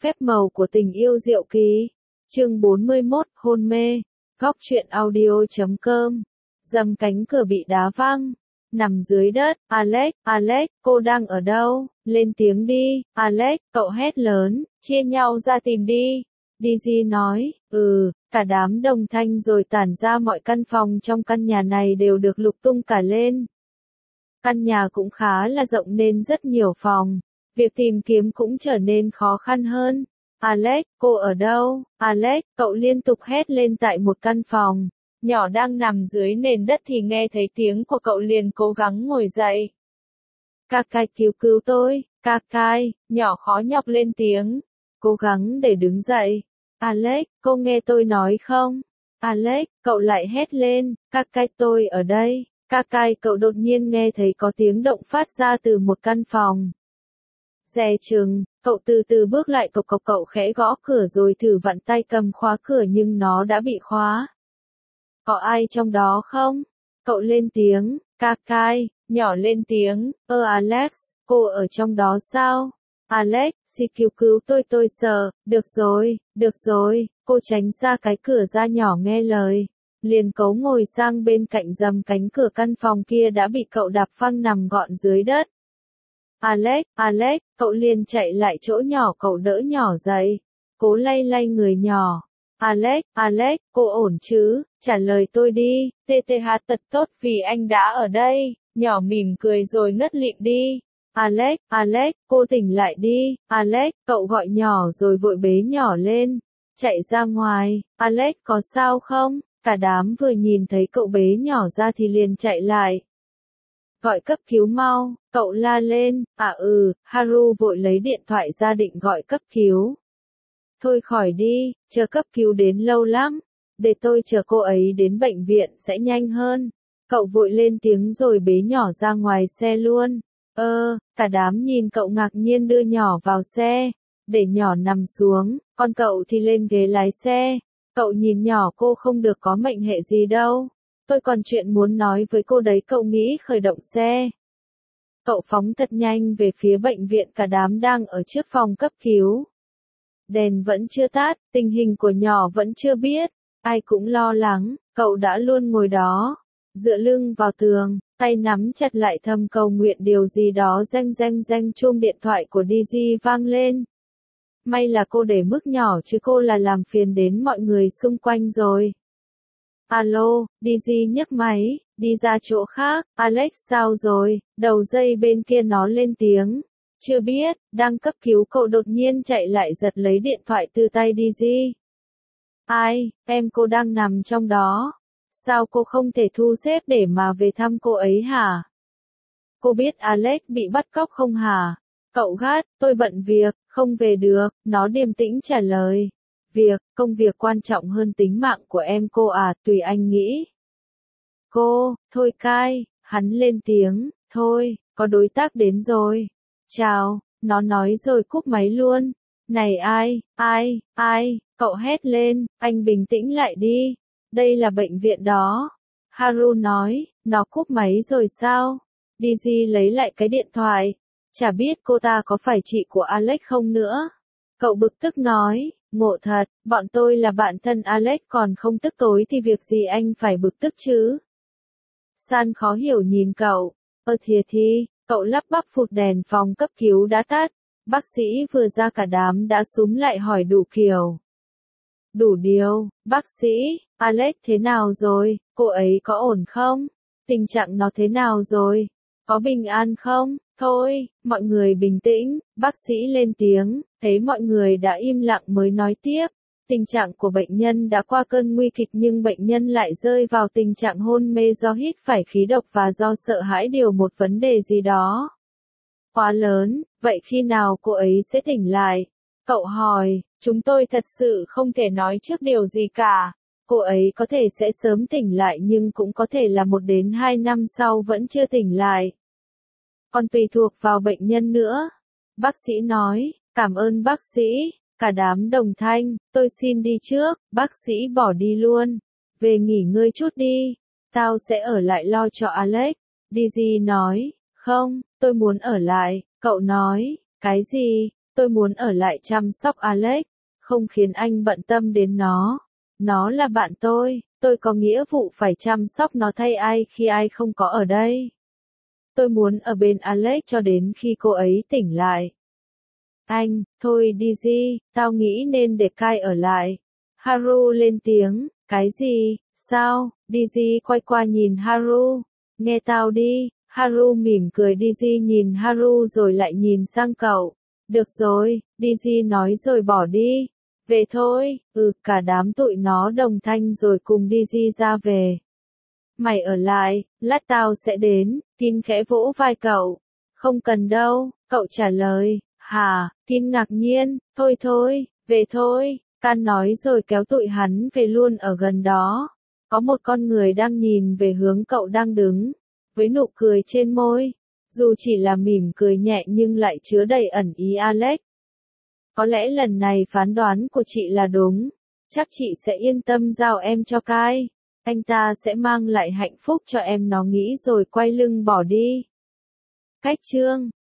phép màu của tình yêu diệu kỳ. Chương 41, hôn mê. Góc truyện audio.com. Dầm cánh cửa bị đá văng. Nằm dưới đất, Alex, cô đang ở đâu? Lên tiếng đi, Alex, cậu hét lớn, chia nhau ra tìm đi. Dizzy nói, cả đám đồng thanh rồi tản ra mọi căn phòng trong căn nhà này đều được lục tung cả lên. Căn nhà cũng khá là rộng nên rất nhiều phòng. Việc tìm kiếm cũng trở nên khó khăn hơn. Alex, cô ở đâu? Alex, cậu liên tục hét lên tại một căn phòng. Nhỏ đang nằm dưới nền đất thì nghe thấy tiếng của cậu liền cố gắng ngồi dậy. Kakai cứu tôi, Kakai, nhỏ khó nhọc lên tiếng. Cố gắng để đứng dậy. Alex, cô nghe tôi nói không? Alex, cậu lại hét lên, Kakai tôi ở đây. Kakai cậu đột nhiên nghe thấy có tiếng động phát ra từ một căn phòng. Dè chừng, cậu từ từ bước lại cậu khẽ gõ cửa rồi thử vặn tay cầm khóa cửa nhưng nó đã bị khóa. Có ai trong đó không? Cậu lên tiếng, Kakai, nhỏ lên tiếng, Alex, cô ở trong đó sao? Alex, xin cứu tôi sợ, được rồi, cô tránh ra cái cửa ra nhỏ nghe lời. Liền cấu ngồi sang bên cạnh dầm cánh cửa căn phòng kia đã bị cậu đạp phăng nằm gọn dưới đất. Alex, cậu liền chạy lại chỗ nhỏ cậu đỡ nhỏ dậy. Cố lay người nhỏ. Alex, cô ổn chứ? Trả lời tôi đi, TTH thật tốt vì anh đã ở đây. Nhỏ mỉm cười rồi ngất lịm đi. Alex, cô tỉnh lại đi. Alex, cậu gọi nhỏ rồi vội bế nhỏ lên. Chạy ra ngoài, Alex có sao không? Cả đám vừa nhìn thấy cậu bế nhỏ ra thì liền chạy lại. Gọi cấp cứu mau, cậu la lên, Haru vội lấy điện thoại ra định gọi cấp cứu. Thôi khỏi đi, chờ cấp cứu đến lâu lắm, để tôi chờ cô ấy đến bệnh viện sẽ nhanh hơn. Cậu vội lên tiếng rồi bế nhỏ ra ngoài xe luôn. Cả đám nhìn cậu ngạc nhiên đưa nhỏ vào xe, để nhỏ nằm xuống, còn cậu thì lên ghế lái xe. Cậu nhìn nhỏ cô không được có mệnh hệ gì đâu. Tôi còn chuyện muốn nói với cô đấy cậu nghĩ khởi động xe. Cậu phóng thật nhanh về phía bệnh viện cả đám đang ở trước phòng cấp cứu. Đèn vẫn chưa tắt, tình hình của nhỏ vẫn chưa biết. Ai cũng lo lắng, cậu đã luôn ngồi đó. Dựa lưng vào tường, tay nắm chặt lại thầm cầu nguyện điều gì đó reng chuông điện thoại của Dizzy vang lên. May là cô để mức nhỏ chứ cô là làm phiền đến mọi người xung quanh rồi. Alo, Dizzy nhấc máy, đi ra chỗ khác, Alex sao rồi, đầu dây bên kia nó lên tiếng. Chưa biết, đang cấp cứu cậu đột nhiên chạy lại giật lấy điện thoại từ tay Dizzy. Ai, em cô đang nằm trong đó. Sao cô không thể thu xếp để mà về thăm cô ấy hả? Cô biết Alex bị bắt cóc không hả? Cậu gắt, tôi bận việc, không về được, nó điềm tĩnh trả lời. Công việc quan trọng hơn tính mạng của em cô à, tùy anh nghĩ. Thôi cai, hắn lên tiếng, thôi, có đối tác đến rồi. Chào, nó nói rồi cúp máy luôn. Này ai, cậu hét lên, anh bình tĩnh lại đi. Đây là bệnh viện đó. Haru nói, nó cúp máy rồi sao? Dizzy lấy lại cái điện thoại. Chả biết cô ta có phải chị của Alex không nữa. Cậu bực tức nói, ngộ thật, bọn tôi là bạn thân Alex còn không tức tối thì việc gì anh phải bực tức chứ? San khó hiểu nhìn cậu. Thì, cậu lắp bắp phụt đèn phòng cấp cứu đã tắt. Bác sĩ vừa ra cả đám đã xúm lại hỏi đủ kiểu. Đủ điều, bác sĩ, Alex thế nào rồi, cô ấy có ổn không? Tình trạng nó thế nào rồi? Có bình an không? Thôi, mọi người bình tĩnh, bác sĩ lên tiếng, thấy mọi người đã im lặng mới nói tiếp. Tình trạng của bệnh nhân đã qua cơn nguy kịch nhưng bệnh nhân lại rơi vào tình trạng hôn mê do hít phải khí độc và do sợ hãi điều một vấn đề gì đó. Quá lớn, vậy khi nào cô ấy sẽ tỉnh lại? Cậu hỏi, chúng tôi thật sự không thể nói trước điều gì cả. Cô ấy có thể sẽ sớm tỉnh lại nhưng cũng có thể là 1 đến 2 năm sau vẫn chưa tỉnh lại. Còn tùy thuộc vào bệnh nhân nữa. Bác sĩ nói, cảm ơn bác sĩ. Cả đám đồng thanh, tôi xin đi trước, bác sĩ bỏ đi luôn. Về nghỉ ngơi chút đi. Tao sẽ ở lại lo cho Alex. Dizzy nói, không, tôi muốn ở lại. Cậu nói, cái gì? Tôi muốn ở lại chăm sóc Alex, không khiến anh bận tâm đến nó. Nó là bạn tôi có nghĩa vụ phải chăm sóc nó thay ai khi ai không có ở đây. Tôi muốn ở bên Alex cho đến khi cô ấy tỉnh lại. Anh, thôi Dizzy, tao nghĩ nên để Kai ở lại. Haru lên tiếng, cái gì, sao? Dizzy quay qua nhìn Haru. Nghe tao đi, Haru mỉm cười. Dizzy nhìn Haru rồi lại nhìn sang cậu. Được rồi, Dizzy nói rồi bỏ đi. Về thôi, cả đám tụi nó đồng thanh rồi cùng Dizzy ra về. Mày ở lại, lát tao sẽ đến, Tin khẽ vỗ vai cậu. Không cần đâu, cậu trả lời. Hả, Tin ngạc nhiên, thôi, về thôi, Can nói rồi kéo tụi hắn về luôn ở gần đó. Có một con người đang nhìn về hướng cậu đang đứng, với nụ cười trên môi. Dù chỉ là mỉm cười nhẹ nhưng lại chứa đầy ẩn ý Alex. Có lẽ lần này phán đoán của chị là đúng. Chắc chị sẽ yên tâm giao em cho Kai. Anh ta sẽ mang lại hạnh phúc cho em, nó nghĩ rồi quay lưng bỏ đi. Cách chương